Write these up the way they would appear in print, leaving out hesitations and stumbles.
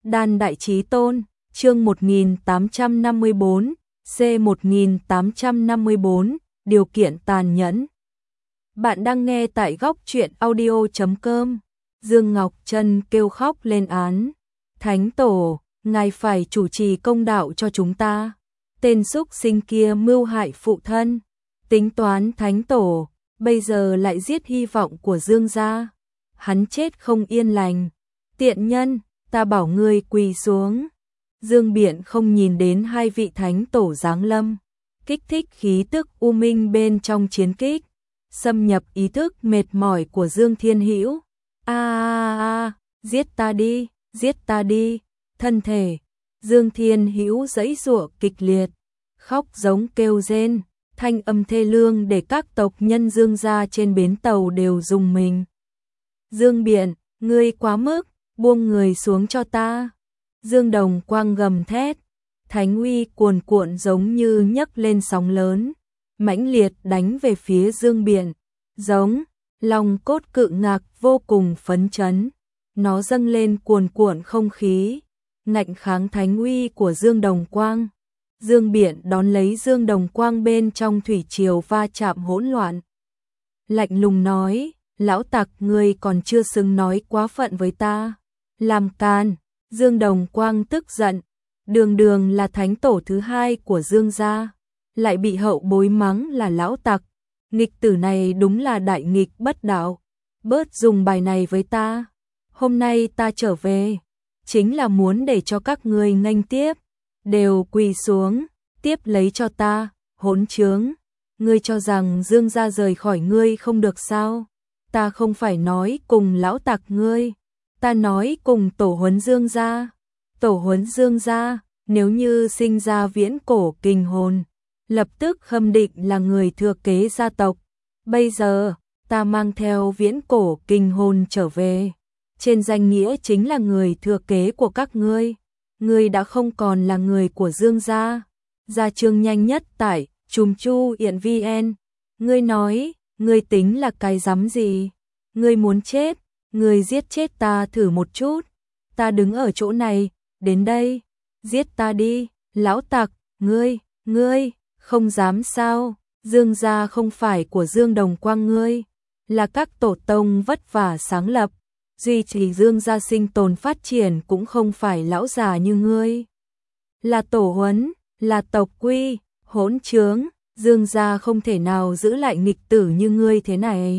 Đan Đại Chí Tôn, chương 1854, C1854, điều kiện tàn nhẫn. Bạn đang nghe tại góc truyện audio.com. Dương Ngọc Trân kêu khóc lên án. Thánh Tổ, ngài phải chủ trì công đạo cho chúng ta. Tên súc sinh kia mưu hại phụ thân. Tính toán Thánh Tổ, bây giờ lại giết hy vọng của Dương gia. Hắn chết không yên lành. Tiện nhân, ta bảo ngươi quỳ xuống. Dương Biện không nhìn đến hai vị Thánh Tổ giáng lâm, kích thích khí tức u minh bên trong chiến kích, xâm nhập ý thức mệt mỏi của Dương Thiên Hữu. Giết ta đi, giết ta đi. Thân thể Dương Thiên Hữu giãy giụa kịch liệt, khóc giống kêu rên, thanh âm thê lương để các tộc nhân Dương gia trên bến tàu đều rùng mình. Dương Biện, ngươi quá mức, buông người xuống cho ta. Dương Đồng Quang gầm thét, thánh uy cuồn cuộn giống như nhấc lên sóng lớn, mãnh liệt đánh về phía Dương Biện. Giống, lòng cốt cự ngạc vô cùng phấn chấn, nó dâng lên cuồn cuộn không khí, ngạnh kháng thánh uy của Dương Đồng Quang. Dương Biện đón lấy Dương Đồng Quang bên trong thủy triều va chạm hỗn loạn. Lạnh lùng nói, lão tặc, ngươi còn chưa xứng nói quá phận với ta. Làm can. Dương Đồng Quang tức giận, đường đường là Thánh Tổ thứ hai của Dương gia, lại bị hậu bối mắng là lão tặc. Nghịch tử này đúng là đại nghịch bất đạo, bớt dùng bài này với ta. Hôm nay ta trở về, chính là muốn để cho các ngươi nghênh tiếp, đều quỳ xuống, tiếp lấy cho ta, hỗn trướng. Ngươi cho rằng Dương gia rời khỏi ngươi không được sao? Ta không phải nói cùng lão tặc ngươi, ta nói cùng tổ huấn Dương gia. Tổ huấn Dương gia, nếu như sinh ra viễn cổ kinh hồn, lập tức khâm định là người thừa kế gia tộc. Bây giờ, ta mang theo viễn cổ kinh hồn trở về, trên danh nghĩa chính là người thừa kế của các ngươi. Ngươi đã không còn là người của Dương gia. Gia chương nhanh nhất tại Chùm Chu Yện VN. Ngươi nói, ngươi tính là cái rắm gì? Ngươi muốn chết, ngươi giết chết ta thử một chút. Ta đứng ở chỗ này, đến đây, giết ta đi, lão tặc. Ngươi, không dám sao? Dương gia không phải của Dương Đồng Quang ngươi, là các tổ tông vất vả sáng lập, duy trì Dương gia sinh tồn phát triển cũng không phải lão già như ngươi. Là tổ huấn, là tộc quy, hỗn trướng, Dương gia không thể nào giữ lại nghịch tử như ngươi thế này.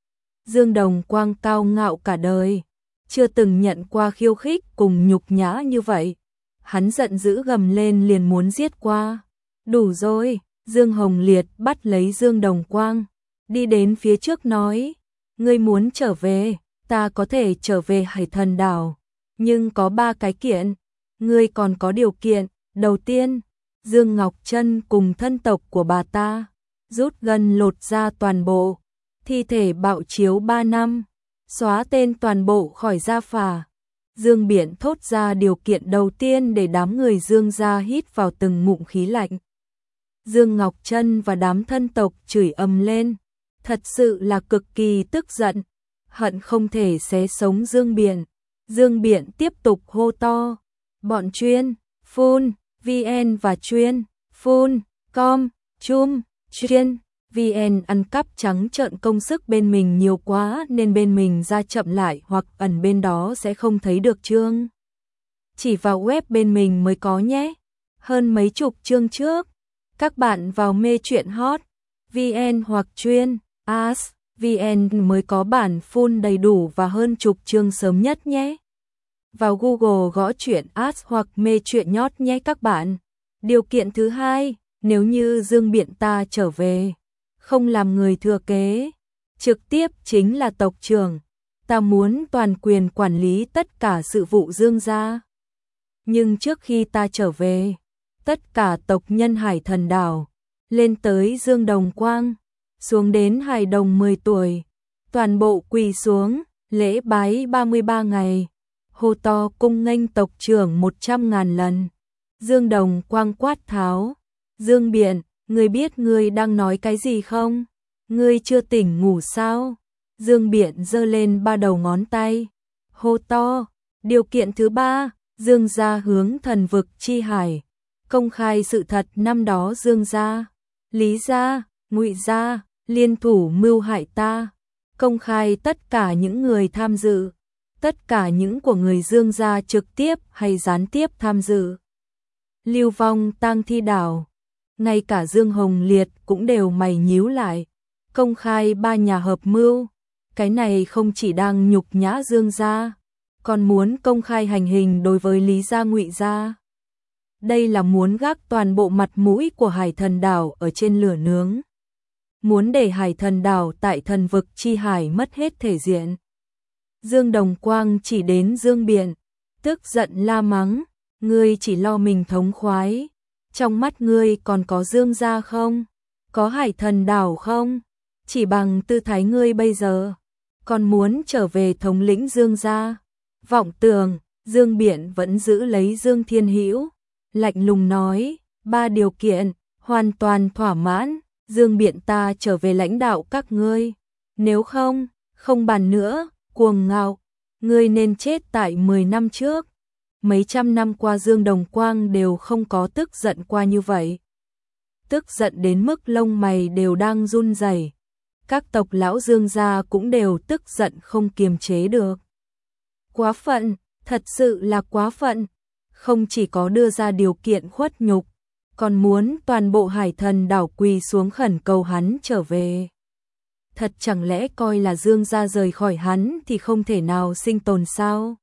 Dương Đồng Quang cao ngạo cả đời, chưa từng nhận qua khiêu khích cùng nhục nhã như vậy. Hắn giận dữ gầm lên liền muốn giết qua. Đủ rồi. Dương Hồng Liệt bắt lấy Dương Đồng Quang, đi đến phía trước nói, ngươi muốn trở về, ta có thể trở về Hải Thần Đảo, nhưng có 3 cái kiện, ngươi còn có điều kiện. Đầu tiên, Dương Ngọc Trân cùng thân tộc của bà ta rút gân lột ra toàn bộ, thi thể bạo chiếu 3 năm, xóa tên toàn bộ khỏi gia phả. Dương Biện thốt ra điều kiện đầu tiên để đám người Dương gia hít vào từng ngụm khí lạnh. Dương Ngọc Trân và đám thân tộc chửi ầm lên, thật sự là cực kỳ tức giận, hận không thể xé sống Dương Biện. Dương Biện tiếp tục hô to, bọn chuyên, phun, VN và chuyên, phun, com, chum, chuyên, VN ăn cắp trắng trợn công sức bên mình nhiều quá nên bên mình ra chậm lại hoặc ẩn bên đó sẽ không thấy được chương. Chỉ vào web bên mình mới có nhé, hơn mấy chục chương trước. Các bạn vào mê truyện hot VN hoặc chuyên as VN mới có bản full đầy đủ và hơn chục chương sớm nhất nhé. Vào Google gõ truyện as hoặc mê truyện nhót nhé các bạn. Điều kiện thứ hai, nếu như Dương Biện ta trở về, không làm người thừa kế, trực tiếp chính là tộc trưởng, ta muốn toàn quyền quản lý tất cả sự vụ Dương gia. Nhưng trước khi ta trở về, tất cả tộc nhân Hải Thần Đảo, lên tới Dương Đồng Quang, xuống đến hài đồng 10 tuổi, toàn bộ quỳ xuống, lễ bái 33 ngày, hô to cung nghênh tộc trưởng 100.000 lần. Dương Đồng Quang quát tháo, Dương Biện, ngươi biết ngươi đang nói cái gì không? Ngươi chưa tỉnh ngủ sao? Dương Biện giơ lên 3 đầu ngón tay, hô to, điều kiện thứ 3, Dương gia hướng thần vực chi hải, công khai sự thật năm đó Dương gia, Lý gia, Ngụy gia liên thủ mưu hại ta, công khai tất cả những người tham dự, tất cả những của người Dương gia trực tiếp hay gián tiếp tham dự. Lưu vong tang thi đảo, ngay cả Dương Hồng Liệt cũng đều mày nhíu lại, công khai ba nhà hợp mưu, cái này không chỉ đang nhục nhã Dương gia, còn muốn công khai hành hình đối với Lý gia Ngụy gia. Đây là muốn gác toàn bộ mặt mũi của Hải Thần đảo ở trên lửa nướng. Muốn để Hải Thần đảo tại thần vực chi hải mất hết thể diện. Dương Đồng Quang chỉ đến Dương Biện, tức giận la mắng, ngươi chỉ lo mình thống khoái, trong mắt ngươi còn có Dương gia không? Có Hải Thần đảo không? Chỉ bằng tư thái ngươi bây giờ, còn muốn trở về thống lĩnh Dương gia. Vọng tưởng, Dương Biện vẫn giữ lấy Dương Thiên Hữu, lạnh lùng nói, 3 điều kiện, hoàn toàn thỏa mãn, Dương Biện ta trở về lãnh đạo các ngươi, nếu không, không bàn nữa, cuồng ngạo, ngươi nên chết tại 10 năm trước. Mấy trăm năm qua Dương Đồng Quang đều không có tức giận qua như vậy. Tức giận đến mức lông mày đều đang run rẩy. Các tộc lão Dương gia cũng đều tức giận không kiềm chế được. Quá phận, thật sự là quá phận, không chỉ có đưa ra điều kiện khuất nhục, còn muốn toàn bộ Hải Thần đảo quỳ xuống khẩn cầu hắn trở về. Thật chẳng lẽ coi là Dương gia rời khỏi hắn thì không thể nào sinh tồn sao?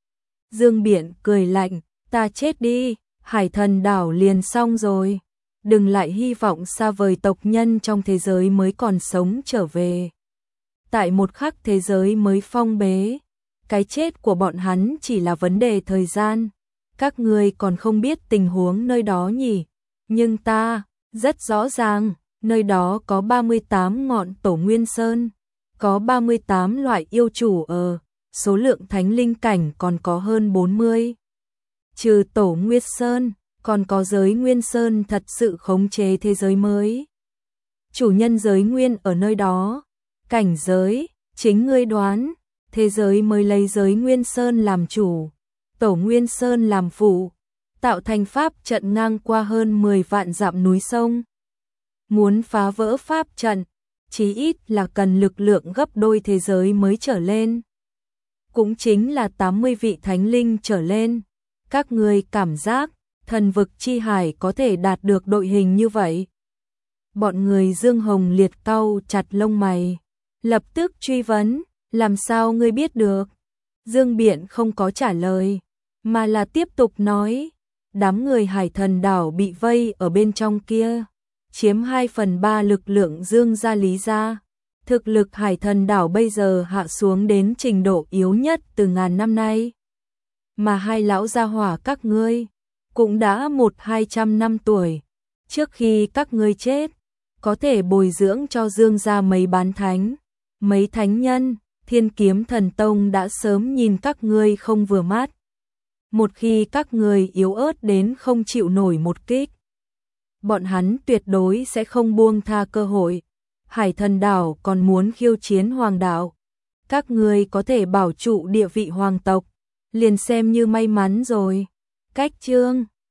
Dương Biện cười lạnh, ta chết đi, Hải Thần đảo liền xong rồi. Đừng lại hy vọng xa vời tộc nhân trong thế giới mới còn sống trở về. Tại một khắc thế giới mới phong bế, cái chết của bọn hắn chỉ là vấn đề thời gian. Các ngươi còn không biết tình huống nơi đó nhỉ? Nhưng ta, rất rõ ràng, nơi đó có 38 ngọn tổ Nguyên Sơn, có 38 loại yêu chủ ở, số lượng thánh linh cảnh còn có hơn 40. Trừ tổ Nguyên Sơn, còn có giới Nguyên Sơn thật sự khống chế thế giới mới. Chủ nhân giới Nguyên ở nơi đó, cảnh giới, chính ngươi đoán, thế giới mới lấy giới Nguyên Sơn làm chủ, tổ Nguyên Sơn làm phụ, tạo thành pháp trận ngang qua hơn 10 vạn dặm núi sông. Muốn phá vỡ pháp trận, chí ít là cần lực lượng gấp đôi thế giới mới trở lên. Cũng chính là 80 vị thánh linh trở lên. Các ngươi cảm giác thần vực chi hải có thể đạt được đội hình như vậy? Bọn người Dương Hồng Liệt cau chặt lông mày, lập tức truy vấn, làm sao ngươi biết được? Dương Biện không có trả lời, mà là tiếp tục nói, đám người Hải Thần đảo bị vây ở bên trong kia, chiếm 2/3 lực lượng Dương gia Lý gia. Thực lực Hải Thần đảo bây giờ hạ xuống đến trình độ yếu nhất từ ngàn năm nay. Mà hai lão gia hỏa các ngươi cũng đã 100-200 năm tuổi. Trước khi các ngươi chết, có thể bồi dưỡng cho Dương gia mấy bán thánh, mấy thánh nhân. Thiên Kiếm Thần Tông đã sớm nhìn các ngươi không vừa mắt. Một khi các ngươi yếu ớt đến không chịu nổi một kích, bọn hắn tuyệt đối sẽ không buông tha cơ hội. Hải Thần đảo còn muốn khiêu chiến hoàng đạo. Các ngươi có thể bảo trụ địa vị hoàng tộc, liền xem như may mắn rồi. Cách chương